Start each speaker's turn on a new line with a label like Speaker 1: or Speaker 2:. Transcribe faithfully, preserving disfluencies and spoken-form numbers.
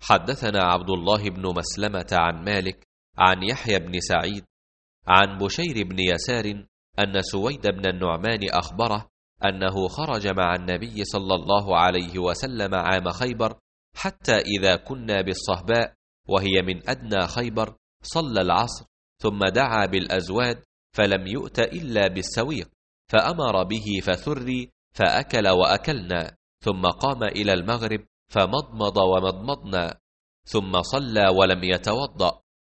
Speaker 1: حدثنا عبد الله بن مسلمة عن مالك عن يحيى بن سعيد عن بشير بن يسار أن سويد بن النعمان أخبره أنه خرج مع النبي صلى الله عليه وسلم عام خيبر، حتى إذا كنا بالصهباء وهي من أدنى خيبر صلى العصر، ثم دعا بالأزواد فلم يؤت إلا بالسويق، فأمر به فثري فأكل وأكلنا، ثم قام إلى المغرب فمضمض ومضمضنا، ثم صلى ولم يتوضأ،